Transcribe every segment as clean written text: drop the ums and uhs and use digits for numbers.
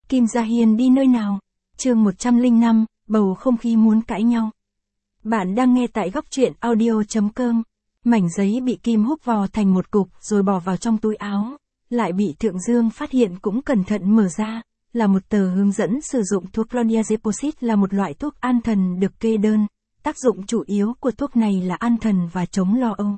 Kim Gia Hiên đi nơi nào? Chương 105, bầu không khí muốn cãi nhau. Bạn đang nghe tại góc truyện audio.com. Mảnh giấy bị Kim húc vò thành một cục rồi bỏ vào trong túi áo, lại bị Thượng Dương phát hiện cũng cẩn thận mở ra, là một tờ hướng dẫn sử dụng thuốc Clonazepam, là một loại thuốc an thần được kê đơn. Tác dụng chủ yếu của thuốc này là an thần và chống lo âu.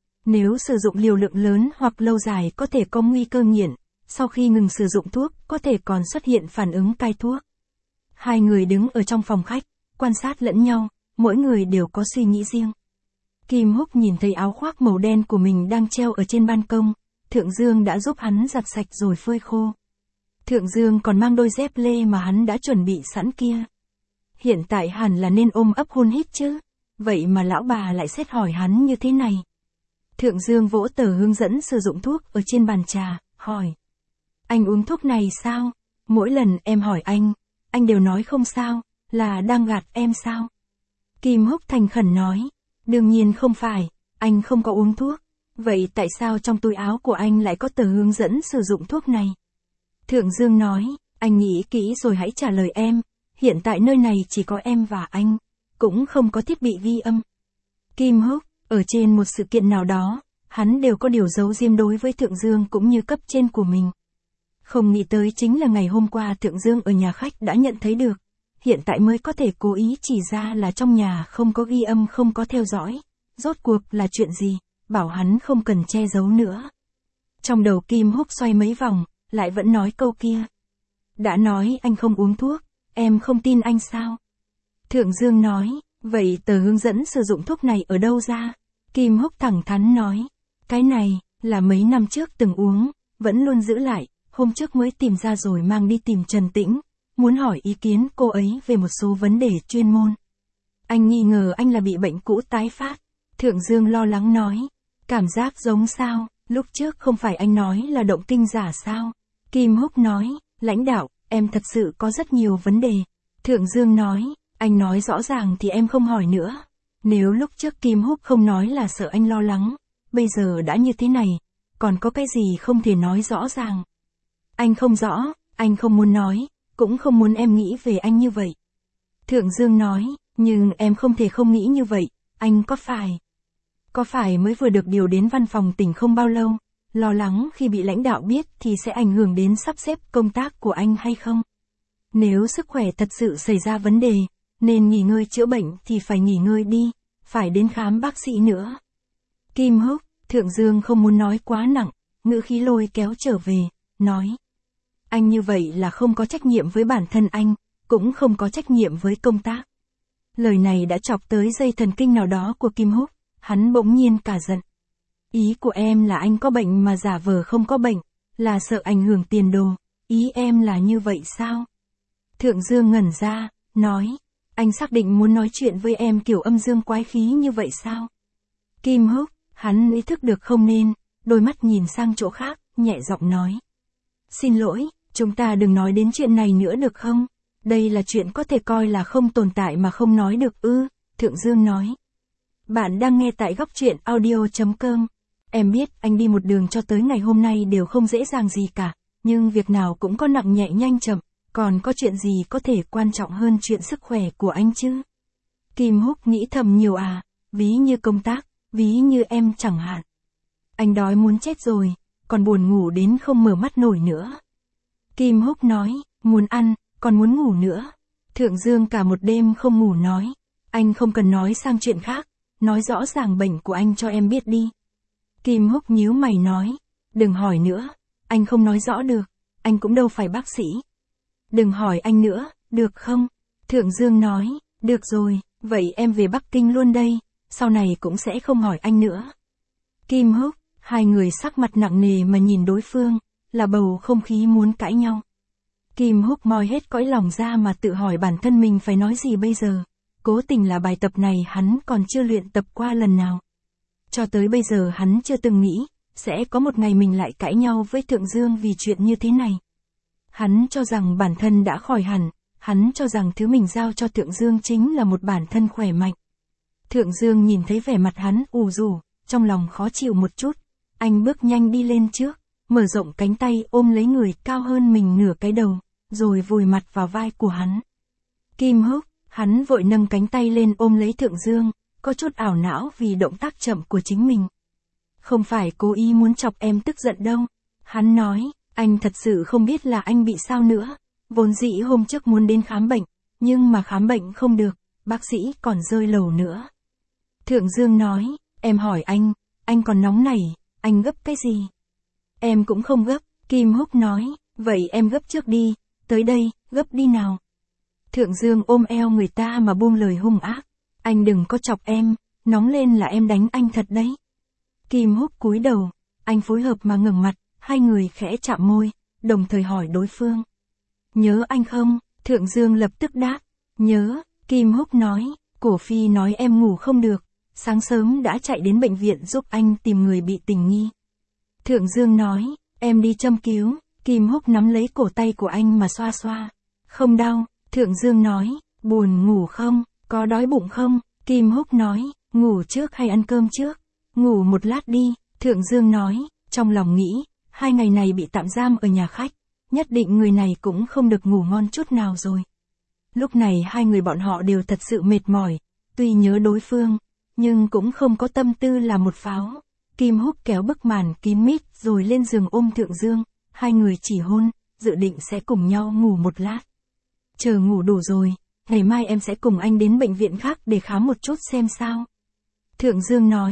Nếu sử dụng liều lượng lớn hoặc lâu dài có thể có nguy cơ nghiện, sau khi ngừng sử dụng thuốc có thể còn xuất hiện phản ứng cai thuốc. Hai người đứng ở trong phòng khách, quan sát lẫn nhau, mỗi người đều có suy nghĩ riêng. Kim Húc nhìn thấy áo khoác màu đen của mình đang treo ở trên ban công, Thượng Dương đã giúp hắn giặt sạch rồi phơi khô. Thượng Dương còn mang đôi dép lê mà hắn đã chuẩn bị sẵn kia. Hiện tại hẳn là nên ôm ấp hôn hít chứ, vậy mà lão bà lại xét hỏi hắn như thế này. Thượng Dương vỗ tờ hướng dẫn sử dụng thuốc ở trên bàn trà, hỏi. Anh uống thuốc này sao? Mỗi lần em hỏi anh đều nói không sao, là đang gạt em sao? Kim Húc thành khẩn nói. Đương nhiên không phải, anh không có uống thuốc. Vậy tại sao trong túi áo của anh lại có tờ hướng dẫn sử dụng thuốc này? Thượng Dương nói, anh nghĩ kỹ rồi hãy trả lời em. Hiện tại nơi này chỉ có em và anh, cũng không có thiết bị ghi âm. Kim Húc, ở trên một sự kiện nào đó, hắn đều có điều giấu riêng đối với Thượng Dương cũng như cấp trên của mình. Không nghĩ tới chính là ngày hôm qua Thượng Dương ở nhà khách đã nhận thấy được, hiện tại mới có thể cố ý chỉ ra là trong nhà không có ghi âm, không có theo dõi. Rốt cuộc là chuyện gì, bảo hắn không cần che giấu nữa. Trong đầu Kim Húc xoay mấy vòng, lại vẫn nói câu kia. Đã nói anh không uống thuốc, em không tin anh sao? Thượng Dương nói, vậy tờ hướng dẫn sử dụng thuốc này ở đâu ra? Kim Húc thẳng thắn nói, cái này, là mấy năm trước từng uống, vẫn luôn giữ lại, hôm trước mới tìm ra rồi mang đi tìm Trần Tĩnh, muốn hỏi ý kiến cô ấy về một số vấn đề chuyên môn. Anh nghi ngờ anh là bị bệnh cũ tái phát. Thượng Dương lo lắng nói, cảm giác giống sao, lúc trước không phải anh nói là động kinh giả sao? Kim Húc nói, lãnh đạo, em thật sự có rất nhiều vấn đề. Thượng Dương nói, anh nói rõ ràng thì em không hỏi nữa. Nếu lúc trước Kim Húc không nói là sợ anh lo lắng, bây giờ đã như thế này, còn có cái gì không thể nói rõ ràng. Anh không rõ, anh không muốn nói, cũng không muốn em nghĩ về anh như vậy. Thượng Dương nói, nhưng em không thể không nghĩ như vậy, anh có phải mới vừa được điều đến văn phòng tỉnh không bao lâu, lo lắng khi bị lãnh đạo biết thì sẽ ảnh hưởng đến sắp xếp công tác của anh hay không? Nếu sức khỏe thật sự xảy ra vấn đề, nên nghỉ ngơi chữa bệnh thì phải nghỉ ngơi đi, phải đến khám bác sĩ nữa. Kim Húc, Thượng Dương không muốn nói quá nặng, ngữ khí lôi kéo trở về, nói. Anh như vậy là không có trách nhiệm với bản thân anh, cũng không có trách nhiệm với công tác. Lời này đã chọc tới dây thần kinh nào đó của Kim Húc, hắn bỗng nhiên cả giận. Ý của em là anh có bệnh mà giả vờ không có bệnh, là sợ ảnh hưởng tiền đồ, ý em là như vậy sao? Thượng Dương ngẩn ra, nói, anh xác định muốn nói chuyện với em kiểu âm dương quái khí như vậy sao? Kim Húc, hắn ý thức được không nên, đôi mắt nhìn sang chỗ khác, nhẹ giọng nói. Xin lỗi, chúng ta đừng nói đến chuyện này nữa được không? Đây là chuyện có thể coi là không tồn tại mà không nói được ư, Thượng Dương nói. Bạn đang nghe tại góc truyện audio.com. Em biết anh đi một đường cho tới ngày hôm nay đều không dễ dàng gì cả, nhưng việc nào cũng có nặng nhẹ nhanh chậm, còn có chuyện gì có thể quan trọng hơn chuyện sức khỏe của anh chứ? Kim Húc nghĩ thầm nhiều à, ví như công tác, ví như em chẳng hạn. Anh đói muốn chết rồi, còn buồn ngủ đến không mở mắt nổi nữa. Kim Húc nói, muốn ăn, còn muốn ngủ nữa. Thượng Dương cả một đêm không ngủ nói, anh không cần nói sang chuyện khác, nói rõ ràng bệnh của anh cho em biết đi. Kim Húc nhíu mày nói, đừng hỏi nữa, anh không nói rõ được, anh cũng đâu phải bác sĩ. Đừng hỏi anh nữa, được không? Thượng Dương nói, được rồi, vậy em về Bắc Kinh luôn đây, sau này cũng sẽ không hỏi anh nữa. Kim Húc, hai người sắc mặt nặng nề mà nhìn đối phương, là bầu không khí muốn cãi nhau. Kim Húc moi hết cõi lòng ra mà tự hỏi bản thân mình phải nói gì bây giờ. Cố tình là bài tập này hắn còn chưa luyện tập qua lần nào. Cho tới bây giờ hắn chưa từng nghĩ, sẽ có một ngày mình lại cãi nhau với Thượng Dương vì chuyện như thế này. Hắn cho rằng bản thân đã khỏi hẳn, hắn cho rằng thứ mình giao cho Thượng Dương chính là một bản thân khỏe mạnh. Thượng Dương nhìn thấy vẻ mặt hắn ù rũ, trong lòng khó chịu một chút, anh bước nhanh đi lên trước, mở rộng cánh tay ôm lấy người cao hơn mình nửa cái đầu, rồi vùi mặt vào vai của hắn. Kim Húc, hắn vội nâng cánh tay lên ôm lấy Thượng Dương, có chút ảo não vì động tác chậm của chính mình. Không phải cố ý muốn chọc em tức giận đâu. Hắn nói, anh thật sự không biết là anh bị sao nữa. Vốn dĩ hôm trước muốn đến khám bệnh, nhưng mà khám bệnh không được, bác sĩ còn rơi lầu nữa. Thượng Dương nói, em hỏi anh còn nóng nảy, anh gấp cái gì? Em cũng không gấp, Kim Húc nói, vậy em gấp trước đi, tới đây, gấp đi nào. Thượng Dương ôm eo người ta mà buông lời hung ác, anh đừng có chọc em, nóng lên là em đánh anh thật đấy. Kim Húc cúi đầu, anh phối hợp mà ngẩng mặt, hai người khẽ chạm môi, đồng thời hỏi đối phương. Nhớ anh không? Thượng Dương lập tức đáp, nhớ, Kim Húc nói, Cổ Phi nói em ngủ không được, sáng sớm đã chạy đến bệnh viện giúp anh tìm người bị tình nghi. Thượng Dương nói, em đi châm cứu, Kim Húc nắm lấy cổ tay của anh mà xoa xoa. Không đau, Thượng Dương nói, buồn ngủ không, có đói bụng không? Kim Húc nói, ngủ trước hay ăn cơm trước? Ngủ một lát đi, Thượng Dương nói, trong lòng nghĩ, 2 ngày này bị tạm giam ở nhà khách, nhất định người này cũng không được ngủ ngon chút nào rồi. Lúc này hai người bọn họ đều thật sự mệt mỏi, tuy nhớ đối phương, nhưng cũng không có tâm tư là một pháo. Kim Húc kéo bức màn kín mít rồi lên giường ôm Thượng Dương, hai người chỉ hôn, dự định sẽ cùng nhau ngủ một lát. Chờ ngủ đủ rồi, ngày mai em sẽ cùng anh đến bệnh viện khác để khám một chút xem sao. Thượng Dương nói,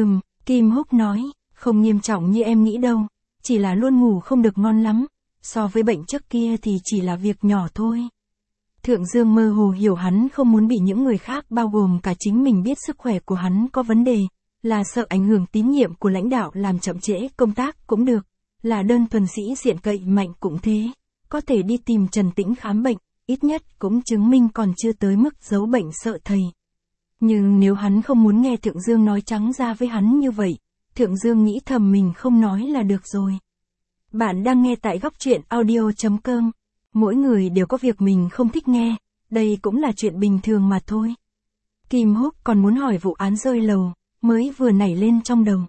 Kim Húc nói, không nghiêm trọng như em nghĩ đâu, chỉ là luôn ngủ không được ngon lắm, so với bệnh trước kia thì chỉ là việc nhỏ thôi. Thượng Dương mơ hồ hiểu hắn không muốn bị những người khác bao gồm cả chính mình biết sức khỏe của hắn có vấn đề, là sợ ảnh hưởng tín nhiệm của lãnh đạo làm chậm trễ công tác cũng được, là đơn thuần sĩ diện cậy mạnh cũng thế, có thể đi tìm Trần Tĩnh khám bệnh, ít nhất cũng chứng minh còn chưa tới mức giấu bệnh sợ thầy. Nhưng nếu hắn không muốn nghe Thượng Dương nói trắng ra với hắn như vậy, Thượng Dương nghĩ thầm mình không nói là được rồi. Bạn đang nghe tại góc truyện audio.com. Mỗi người đều có việc mình không thích nghe, đây cũng là chuyện bình thường mà thôi. Kim Húc còn muốn hỏi vụ án rơi lầu, mới vừa nảy lên trong đầu.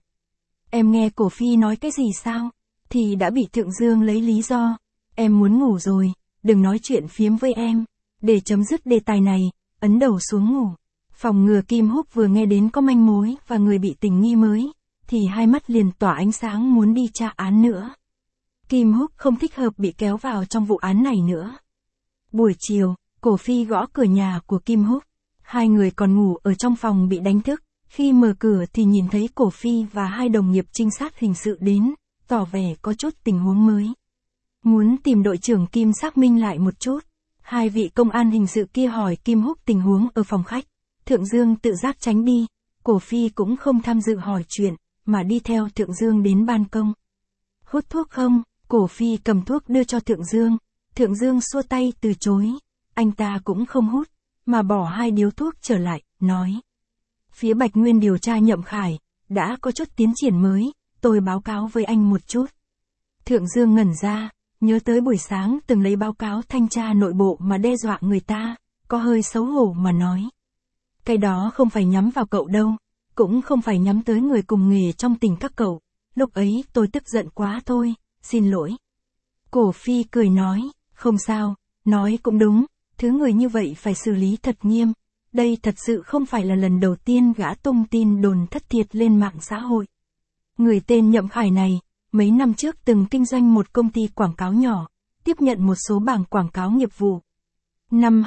Em nghe Cổ Phi nói cái gì sao? Thì đã bị Thượng Dương lấy lý do. Em muốn ngủ rồi, đừng nói chuyện phiếm với em. Để chấm dứt đề tài này, ấn đầu xuống ngủ. Phòng ngừa Kim Húc vừa nghe đến có manh mối và người bị tình nghi mới, thì hai mắt liền tỏa ánh sáng muốn đi tra án nữa. Kim Húc không thích hợp bị kéo vào trong vụ án này nữa. Buổi chiều, Cổ Phi gõ cửa nhà của Kim Húc. Hai người còn ngủ ở trong phòng bị đánh thức, khi mở cửa thì nhìn thấy Cổ Phi và hai đồng nghiệp trinh sát hình sự đến, tỏ vẻ có chút tình huống mới. Muốn tìm đội trưởng Kim xác minh lại một chút. Hai vị công an hình sự kia hỏi Kim Húc tình huống ở phòng khách. Thượng Dương tự giác tránh đi, Cổ Phi cũng không tham dự hỏi chuyện, mà đi theo Thượng Dương đến ban công. Hút thuốc không? Cổ Phi cầm thuốc đưa cho Thượng Dương. Thượng Dương xua tay từ chối. Anh ta cũng không hút, mà bỏ 2 điếu thuốc trở lại, nói. Phía Bạch Nguyên điều tra Nhậm Khải, đã có chút tiến triển mới, tôi báo cáo với anh một chút. Thượng Dương ngẩn ra, nhớ tới buổi sáng từng lấy báo cáo thanh tra nội bộ mà đe dọa người ta, có hơi xấu hổ mà nói. Cái đó không phải nhắm vào cậu đâu, cũng không phải nhắm tới người cùng nghề trong tỉnh các cậu, lúc ấy tôi tức giận quá thôi, xin lỗi. Cổ Phi cười nói, không sao, nói cũng đúng, thứ người như vậy phải xử lý thật nghiêm, đây thật sự không phải là lần đầu tiên gã tung tin đồn thất thiệt lên mạng xã hội. Người tên Nhậm Khải này, mấy năm trước từng kinh doanh một công ty quảng cáo nhỏ, tiếp nhận một số bảng quảng cáo nghiệp vụ. Năm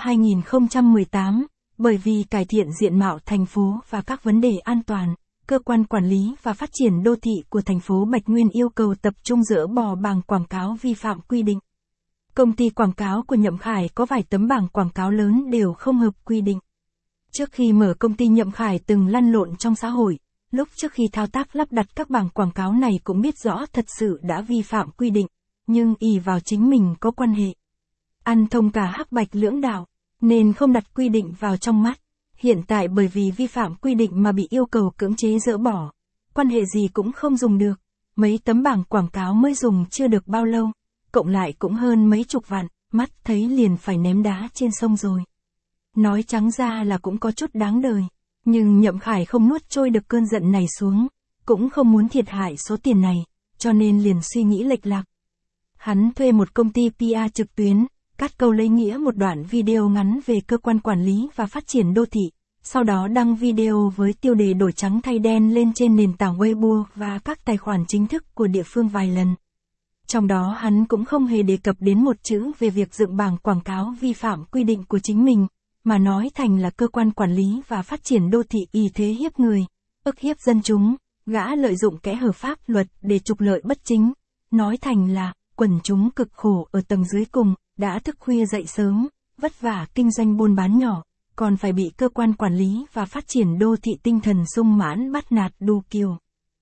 2018, bởi vì cải thiện diện mạo thành phố và các vấn đề an toàn, cơ quan quản lý và phát triển đô thị của thành phố Bạch Nguyên yêu cầu tập trung dỡ bỏ bảng quảng cáo vi phạm quy định. Công ty quảng cáo của Nhậm Khải có vài tấm bảng quảng cáo lớn đều không hợp quy định. Trước khi mở công ty Nhậm Khải từng lăn lộn trong xã hội, lúc trước khi thao tác lắp đặt các bảng quảng cáo này cũng biết rõ thật sự đã vi phạm quy định, nhưng ỷ vào chính mình có quan hệ. Ăn thông cả hắc bạch lưỡng đạo, nên không đặt quy định vào trong mắt. Hiện tại bởi vì vi phạm quy định mà bị yêu cầu cưỡng chế dỡ bỏ, quan hệ gì cũng không dùng được, mấy tấm bảng quảng cáo mới dùng chưa được bao lâu, cộng lại cũng hơn mấy chục vạn, mắt thấy liền phải ném đá trên sông rồi. Nói trắng ra là cũng có chút đáng đời, nhưng Nhậm Khải không nuốt trôi được cơn giận này xuống, cũng không muốn thiệt hại số tiền này, cho nên liền suy nghĩ lệch lạc. Hắn thuê một công ty PR trực tuyến, cắt câu lấy nghĩa một đoạn video ngắn về cơ quan quản lý và phát triển đô thị, sau đó đăng video với tiêu đề đổi trắng thay đen lên trên nền tảng Weibo và các tài khoản chính thức của địa phương vài lần. Trong đó hắn cũng không hề đề cập đến một chữ về việc dựng bảng quảng cáo vi phạm quy định của chính mình, mà nói thành là cơ quan quản lý và phát triển đô thị y thế hiếp người, ức hiếp dân chúng, gã lợi dụng kẽ hở pháp luật để trục lợi bất chính, nói thành là quần chúng cực khổ ở tầng dưới cùng, đã thức khuya dậy sớm, vất vả kinh doanh buôn bán nhỏ, còn phải bị cơ quan quản lý và phát triển đô thị tinh thần sung mãn bắt nạt đu kiều.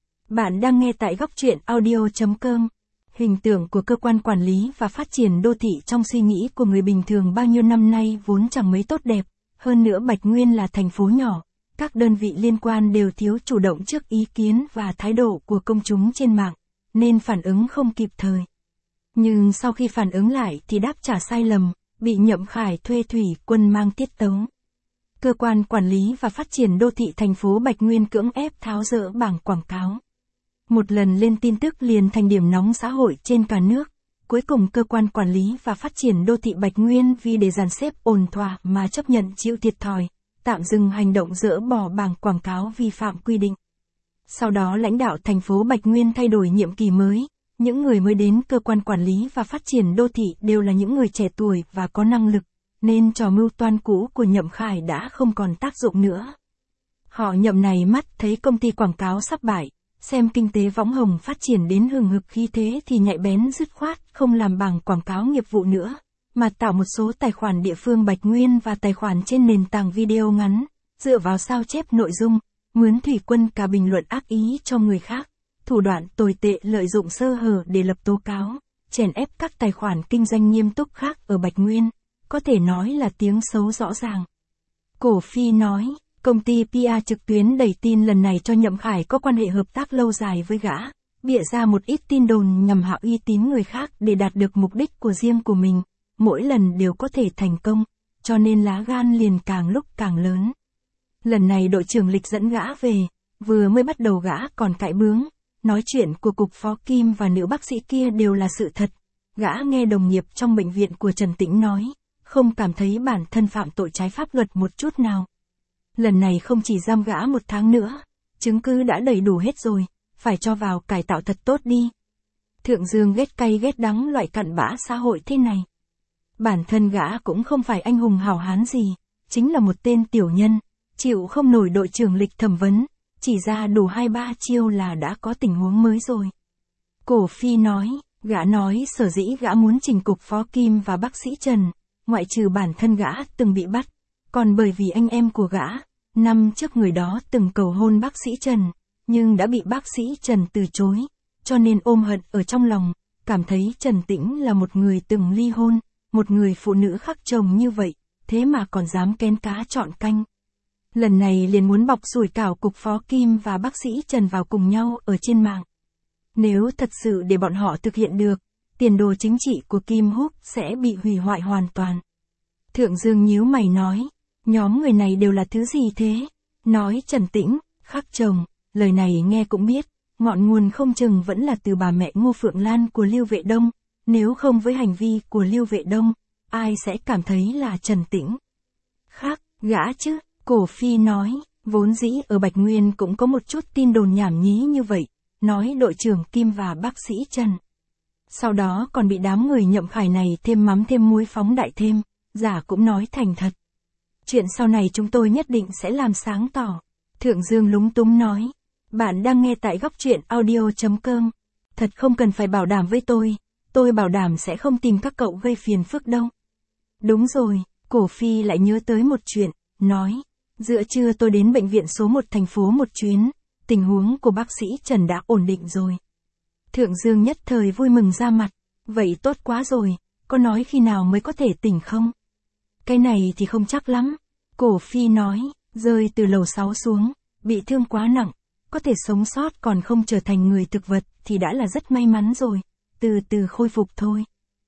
Bạn đang nghe tại góc truyện audio.com. Hình tượng của cơ quan quản lý và phát triển đô thị trong suy nghĩ của người bình thường bao nhiêu năm nay vốn chẳng mấy tốt đẹp, hơn nữa Bạch Nguyên là thành phố nhỏ, các đơn vị liên quan đều thiếu chủ động trước ý kiến và thái độ của công chúng trên mạng, nên phản ứng không kịp thời. Nhưng sau khi phản ứng lại thì đáp trả sai lầm, bị Nhậm Khải thuê thủy quân mang tiết tấu. Cơ quan quản lý và phát triển đô thị thành phố Bạch Nguyên cưỡng ép tháo dỡ bảng quảng cáo. Một lần lên tin tức liền thành điểm nóng xã hội trên cả nước. Cuối cùng cơ quan quản lý và phát triển đô thị Bạch Nguyên vì để dàn xếp ổn thỏa mà chấp nhận chịu thiệt thòi, tạm dừng hành động dỡ bỏ bảng quảng cáo vi phạm quy định. Sau đó lãnh đạo thành phố Bạch Nguyên thay đổi nhiệm kỳ mới, những người mới đến cơ quan quản lý và phát triển đô thị đều là những người trẻ tuổi và có năng lực, nên trò mưu toan cũ của Nhậm Khải đã không còn tác dụng nữa. Họ Nhậm này mắt thấy công ty quảng cáo sắp bại, xem kinh tế võng hồng phát triển đến hừng hực khí thế thì nhạy bén dứt khoát không làm bảng quảng cáo nghiệp vụ nữa, mà tạo một số tài khoản địa phương Bạch Nguyên và tài khoản trên nền tảng video ngắn, dựa vào sao chép nội dung, mướn thủy quân cả bình luận ác ý cho người khác, thủ đoạn tồi tệ lợi dụng sơ hở để lập tố cáo, chèn ép các tài khoản kinh doanh nghiêm túc khác ở Bạch Nguyên, có thể nói là tiếng xấu rõ ràng. Cổ Phi nói, công ty PR trực tuyến đẩy tin lần này cho Nhậm Khải có quan hệ hợp tác lâu dài với gã, bịa ra một ít tin đồn nhằm hạ uy tín người khác để đạt được mục đích của riêng của mình, mỗi lần đều có thể thành công, cho nên lá gan liền càng lúc càng lớn. Lần này đội trưởng Lịch dẫn gã về, vừa mới bắt đầu gã còn cãi bướng, nói chuyện của cục phó Kim và nữ bác sĩ kia đều là sự thật. Gã nghe đồng nghiệp trong bệnh viện của Trần Tĩnh nói, không cảm thấy bản thân phạm tội trái pháp luật một chút nào. Lần này không chỉ giam gã 1 tháng nữa, chứng cứ đã đầy đủ hết rồi, phải cho vào cải tạo thật tốt đi. Thượng Dương ghét cay ghét đắng loại cặn bã xã hội thế này. Bản thân gã cũng không phải anh hùng hào hán gì, chính là một tên tiểu nhân, chịu không nổi đội trưởng Lịch thẩm vấn, chỉ ra đủ 2-3 chiêu là đã có tình huống mới rồi. Cổ Phi nói, gã nói sở dĩ gã muốn trình cục phó Kim và bác sĩ Trần, ngoại trừ bản thân gã từng bị bắt, còn bởi vì anh em của gã, năm trước người đó từng cầu hôn bác sĩ Trần, nhưng đã bị bác sĩ Trần từ chối, cho nên ôm hận ở trong lòng, cảm thấy Trần Tĩnh là một người từng ly hôn, một người phụ nữ khác chồng như vậy, thế mà còn dám kén cá chọn canh. Lần này liền muốn bọc sủi cảo cục phó Kim và bác sĩ Trần vào cùng nhau ở trên mạng. Nếu thật sự để bọn họ thực hiện được, tiền đồ chính trị của Kim Húc sẽ bị hủy hoại hoàn toàn. Thượng Dương nhíu mày nói, nhóm người này đều là thứ gì thế? Nói Trần Tĩnh, khắc chồng, lời này nghe cũng biết, ngọn nguồn không chừng vẫn là từ bà mẹ Ngô Phượng Lan của Lưu Vệ Đông, nếu không với hành vi của Lưu Vệ Đông, ai sẽ cảm thấy là Trần Tĩnh? Khác, gã chứ, Cổ Phi nói, vốn dĩ ở Bạch Nguyên cũng có một chút tin đồn nhảm nhí như vậy, nói đội trưởng Kim và bác sĩ Trần. Sau đó còn bị đám người Nhậm Khải này thêm mắm thêm muối phóng đại thêm, giả cũng nói thành thật. Chuyện sau này chúng tôi nhất định sẽ làm sáng tỏ. Thượng Dương lúng túng nói, bạn đang nghe tại góc truyện audio.com. Thật không cần phải bảo đảm với tôi bảo đảm sẽ không tìm các cậu gây phiền phức đâu. Đúng rồi, Cổ Phi lại nhớ tới một chuyện, nói, giữa trưa tôi đến bệnh viện số 1 thành phố một chuyến, tình huống của bác sĩ Trần đã ổn định rồi. Thượng Dương nhất thời vui mừng ra mặt, vậy tốt quá rồi, có nói khi nào mới có thể tỉnh không? Cái này thì không chắc lắm. Cổ Phi nói, rơi từ lầu 6 xuống, bị thương quá nặng, có thể sống sót còn không trở thành người thực vật thì đã là rất may mắn rồi, từ từ khôi phục thôi.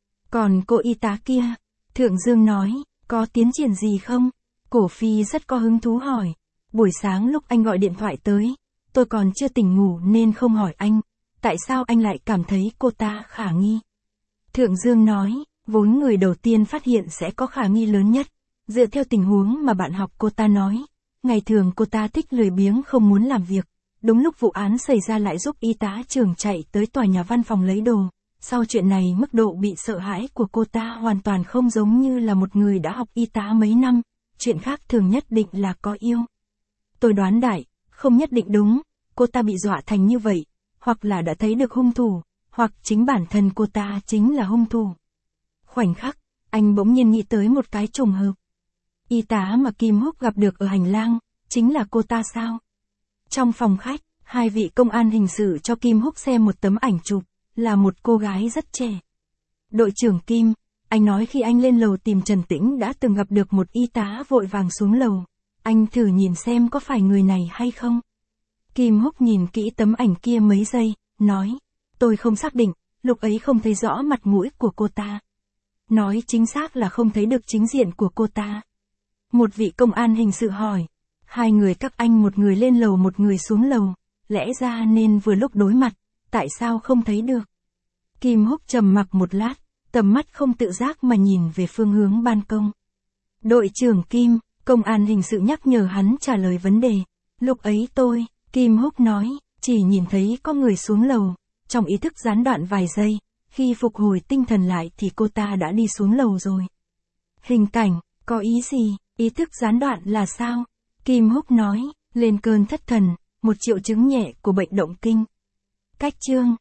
Còn cô y tá kia, Thượng Dương nói, có tiến triển gì không? Cổ Phi rất có hứng thú hỏi, buổi sáng lúc anh gọi điện thoại tới, tôi còn chưa tỉnh ngủ nên không hỏi anh, tại sao anh lại cảm thấy cô ta khả nghi? Thượng Dương nói, Vốn người đầu tiên phát hiện sẽ có khả nghi lớn nhất. Dựa theo tình huống mà bạn học cô ta nói, ngày thường cô ta thích lười biếng không muốn làm việc. Đúng lúc vụ án xảy ra lại giúp y tá trưởng chạy tới tòa nhà văn phòng lấy đồ. Sau chuyện này mức độ bị sợ hãi của cô ta hoàn toàn không giống như là một người đã học y tá mấy năm. Chuyện khác thường nhất định là có yêu. Tôi đoán đại, không nhất định đúng, cô ta bị dọa thành như vậy, hoặc là đã thấy được hung thủ, hoặc chính bản thân cô ta chính là hung thủ. Khoảnh khắc, anh bỗng nhiên nghĩ tới một cái trùng hợp. Y tá mà Kim Húc gặp được ở hành lang, chính là cô ta sao? Trong phòng khách, hai vị công an hình sự cho Kim Húc xem một tấm ảnh chụp, là một cô gái rất trẻ. Đội trưởng Kim, anh nói khi anh lên lầu tìm Trần Tĩnh đã từng gặp được một y tá vội vàng xuống lầu. Anh thử nhìn xem có phải người này hay không? Kim Húc nhìn kỹ tấm ảnh kia mấy giây, nói, tôi không xác định, lúc ấy không thấy rõ mặt mũi của cô ta. Nói chính xác là không thấy được chính diện của cô ta. Một vị công an hình sự hỏi, hai người các anh một người lên lầu một người xuống lầu, lẽ ra nên vừa lúc đối mặt, tại sao không thấy được? Kim Húc trầm mặc một lát, tầm mắt không tự giác mà nhìn về phương hướng ban công. Đội trưởng Kim, công an hình sự nhắc nhở hắn trả lời vấn đề. Lúc ấy tôi, Kim Húc nói, chỉ nhìn thấy có người xuống lầu, trong ý thức gián đoạn vài giây, khi phục hồi tinh thần lại thì cô ta đã đi xuống lầu rồi. Hình cảnh, có ý gì, ý thức gián đoạn là sao? Kim Húc nói, lên cơn thất thần, một triệu chứng nhẹ của bệnh động kinh. Cách chương